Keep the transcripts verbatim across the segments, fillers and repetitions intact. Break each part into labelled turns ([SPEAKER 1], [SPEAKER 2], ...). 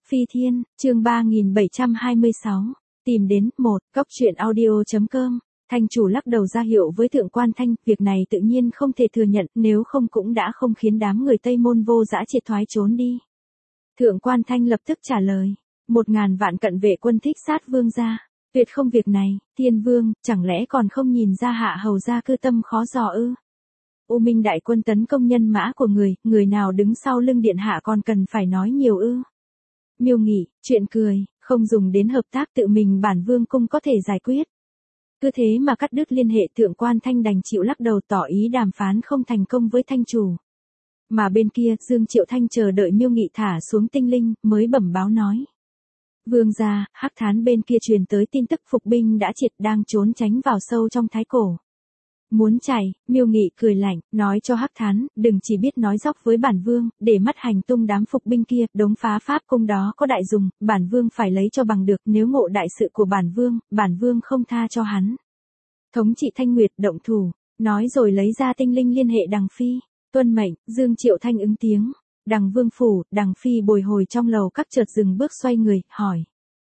[SPEAKER 1] Phi Thiên, chương ba nghìn bảy trăm hai mươi sáu, tìm đến, một, cốc truyện audio.com, thành chủ lắc đầu ra hiệu với thượng quan Thanh, việc này tự nhiên không thể thừa nhận, nếu không cũng đã không khiến đám người Tây Môn vô dã triệt thoái trốn đi. Thượng quan Thanh lập tức trả lời, một ngàn vạn cận vệ quân thích sát vương gia, tuyệt không việc này, Thiên Vương, chẳng lẽ còn không nhìn ra hạ hầu gia cư tâm khó dò ư? U Minh đại quân tấn công nhân mã của người, người nào đứng sau lưng điện hạ còn cần phải nói nhiều ư? Miêu Nghị, chuyện cười, không dùng đến hợp tác tự mình bản vương cung có thể giải quyết. Cứ thế mà cắt đứt liên hệ, thượng quan Thanh đành chịu lắc đầu tỏ ý đàm phán không thành công với Thanh chủ. Mà bên kia, Dương Triệu Thanh chờ đợi Miêu Nghị thả xuống tinh linh, mới bẩm báo nói. Vương gia, Hắc Thán bên kia truyền tới tin tức phục binh đã triệt đang trốn tránh vào sâu trong thái cổ. Muốn chạy, Miêu Nghị cười lạnh, nói cho Hắc Thán, đừng chỉ biết nói dóc với bản vương, để mắt hành tung đám phục binh kia, đống phá pháp cung đó có đại dùng, bản vương phải lấy cho bằng được, nếu ngộ đại sự của bản vương, bản vương không tha cho hắn. Thống trị Thanh Nguyệt động thủ, nói rồi lấy ra tinh linh liên hệ Đằng Phi, tuân mệnh, Dương Triệu Thanh ứng tiếng, Đằng Vương phủ, Đằng Phi bồi hồi trong lầu các chợt dừng bước xoay người, hỏi.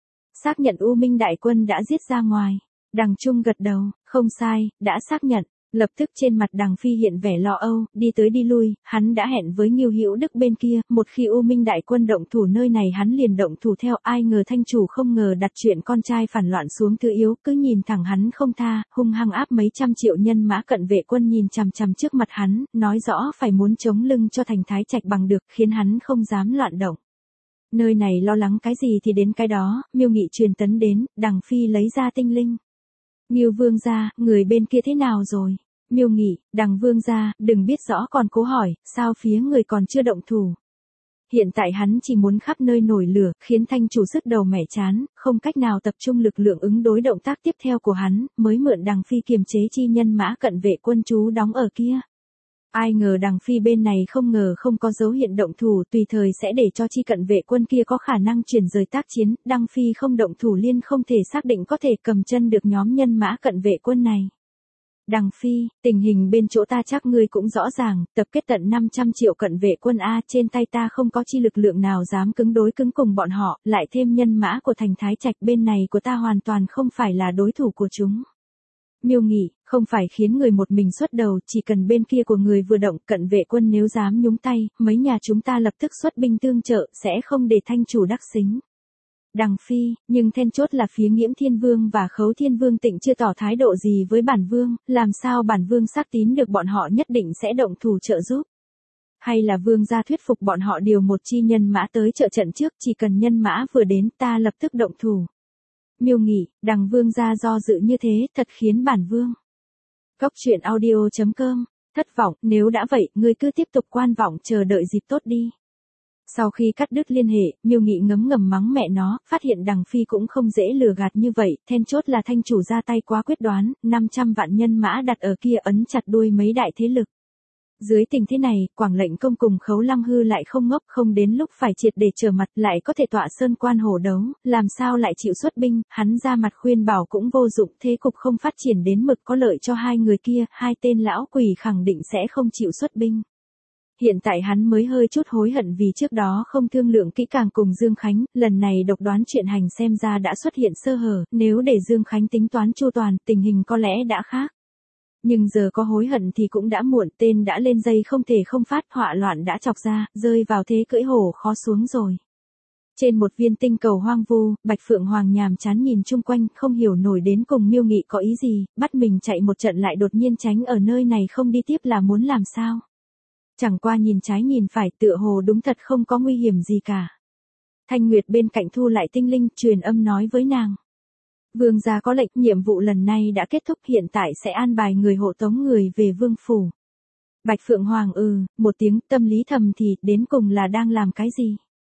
[SPEAKER 1] Xác nhận U Minh đại quân đã giết ra ngoài. Đằng Trung gật đầu, không sai, đã xác nhận. Lập tức trên mặt Đằng Phi hiện vẻ lo âu, đi tới đi lui, hắn đã hẹn với Ngưu Hữu Đức bên kia, một khi U Minh đại quân động thủ nơi này hắn liền động thủ theo, ai ngờ Thanh chủ không ngờ đặt chuyện con trai phản loạn xuống thứ yếu, cứ nhìn thẳng hắn không tha, hung hăng áp mấy trăm triệu nhân mã cận vệ quân nhìn chằm chằm trước mặt hắn, nói rõ phải muốn chống lưng cho thành Thái Trạch bằng được, khiến hắn không dám loạn động. Nơi này lo lắng cái gì thì đến cái đó, Miêu Nghị truyền tấn đến, Đằng Phi lấy ra tinh linh. Ngưu Vương gia, người bên kia thế nào rồi? Miêu Nghị, Đằng Vương gia, đừng biết rõ còn cố hỏi, sao phía người còn chưa động thủ? Hiện tại hắn chỉ muốn khắp nơi nổi lửa, khiến Thanh chủ sức đầu mẻ chán, không cách nào tập trung lực lượng ứng đối động tác tiếp theo của hắn, mới mượn Đằng Phi kiềm chế chi nhân mã cận vệ quân trú đóng ở kia. Ai ngờ Đằng Phi bên này không ngờ không có dấu hiện động thủ, tùy thời sẽ để cho chi cận vệ quân kia có khả năng chuyển rời tác chiến, Đằng Phi không động thủ liên không thể xác định có thể cầm chân được nhóm nhân mã cận vệ quân này. Đằng Phi, tình hình bên chỗ ta chắc ngươi cũng rõ ràng, tập kết tận năm trăm triệu cận vệ quân A, trên tay ta không có chi lực lượng nào dám cứng đối cứng cùng bọn họ, lại thêm nhân mã của thành Thái Trạch bên này của ta hoàn toàn không phải là đối thủ của chúng. Miêu Nghị, không phải khiến người một mình xuất đầu, chỉ cần bên kia của người vừa động, cận vệ quân nếu dám nhúng tay, mấy nhà chúng ta lập tức xuất binh tương trợ, sẽ không để Thanh chủ đắc xính. Đằng Phi, nhưng then chốt là phía Nghiễm Thiên Vương và Khấu Thiên Vương Tịnh chưa tỏ thái độ gì với bản vương, làm sao bản vương xác tín được bọn họ nhất định sẽ động thủ trợ giúp. Hay là vương gia thuyết phục bọn họ điều một chi nhân mã tới trợ trận trước, chỉ cần nhân mã vừa đến ta lập tức động thủ. Miêu Nghị, Đằng Vương gia do dự như thế, thật khiến bản vương. Cốc truyện audio.com, thất vọng, nếu đã vậy, ngươi cứ tiếp tục quan vọng chờ đợi dịp tốt đi. Sau khi cắt đứt liên hệ, Miêu Nghị ngấm ngầm mắng mẹ nó, phát hiện Đằng Phi cũng không dễ lừa gạt như vậy, then chốt là Thanh chủ ra tay quá quyết đoán, năm trăm vạn nhân mã đặt ở kia ấn chặt đuôi mấy đại thế lực. Dưới tình thế này, Quảng Lệnh Công cùng Khấu Lăng Hư lại không ngốc, không đến lúc phải triệt để trở mặt, lại có thể tọa sơn quan hổ đấu, làm sao lại chịu xuất binh, hắn ra mặt khuyên bảo cũng vô dụng, thế cục không phát triển đến mực có lợi cho hai người kia, hai tên lão quỷ khẳng định sẽ không chịu xuất binh. Hiện tại hắn mới hơi chút hối hận vì trước đó không thương lượng kỹ càng cùng Dương Khánh, lần này độc đoán chuyện hành xem ra đã xuất hiện sơ hở, nếu để Dương Khánh tính toán chu toàn, tình hình có lẽ đã khác. Nhưng giờ có hối hận thì cũng đã muộn, tên đã lên dây không thể không phát, họa loạn đã chọc ra, rơi vào thế cưỡi hổ khó xuống rồi. Trên một viên tinh cầu hoang vu, Bạch Phượng Hoàng nhàm chán nhìn chung quanh, không hiểu nổi đến cùng Miêu Nghị có ý gì, bắt mình chạy một trận lại đột nhiên tránh ở nơi này không đi tiếp là muốn làm sao. Chẳng qua nhìn trái nhìn phải, tựa hồ đúng thật không có nguy hiểm gì cả. Thanh Nguyệt bên cạnh thu lại tinh linh, truyền âm nói với nàng. Vương gia có lệnh, nhiệm vụ lần này đã kết thúc, hiện tại sẽ an bài người hộ tống người về vương phủ. Bạch Phượng Hoàng ừ, một tiếng, tâm lý thầm thì, đến cùng là đang làm cái gì?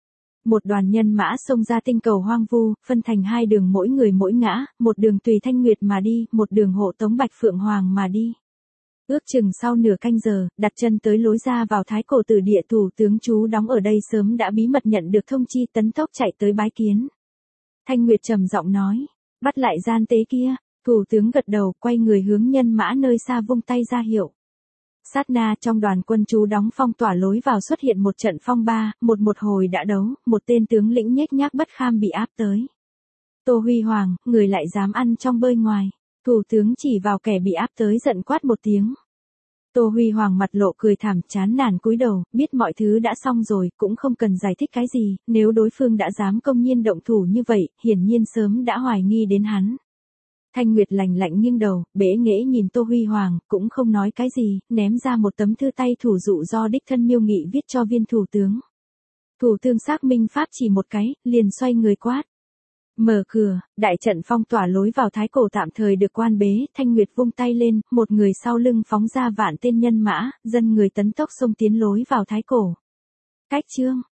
[SPEAKER 1] Một đoàn nhân mã xông ra tinh cầu hoang vu, phân thành hai đường mỗi người mỗi ngã, một đường tùy Thanh Nguyệt mà đi, một đường hộ tống Bạch Phượng Hoàng mà đi. Ước chừng sau nửa canh giờ, đặt chân tới lối ra vào thái cổ tử địa, thủ tướng chú đóng ở đây sớm đã bí mật nhận được thông chi, tấn tốc chạy tới bái kiến. Thanh Nguyệt trầm giọng nói, bắt lại gian tế kia, thủ tướng gật đầu, quay người hướng nhân mã nơi xa vung tay ra hiệu. Sát na trong đoàn quân chú đóng phong tỏa lối vào xuất hiện một trận phong ba, một một hồi đã đấu, một tên tướng lĩnh nhếch nhác bất kham bị áp tới. Tô Huy Hoàng, người lại dám ăn trong bơi ngoài. Thủ tướng chỉ vào kẻ bị áp tới giận quát một tiếng. Tô Huy Hoàng mặt lộ cười thảm chán nản cúi đầu, biết mọi thứ đã xong rồi, cũng không cần giải thích cái gì, nếu đối phương đã dám công nhiên động thủ như vậy, hiển nhiên sớm đã hoài nghi đến hắn. Thanh Nguyệt lạnh lạnh nghiêng đầu, bẽ nghễ nhìn Tô Huy Hoàng, cũng không nói cái gì, ném ra một tấm thư tay thủ dụ do đích thân Miêu Nghị viết cho viên thủ tướng. Thủ tướng xác minh pháp chỉ một cái, liền xoay người quát. Mở cửa, đại trận phong tỏa lối vào Thái Cổ tạm thời được quan bế, Thanh Nguyệt vung tay lên, một người sau lưng phóng ra vạn tên nhân mã, dân người tấn tốc xông tiến lối vào Thái Cổ. Cách chương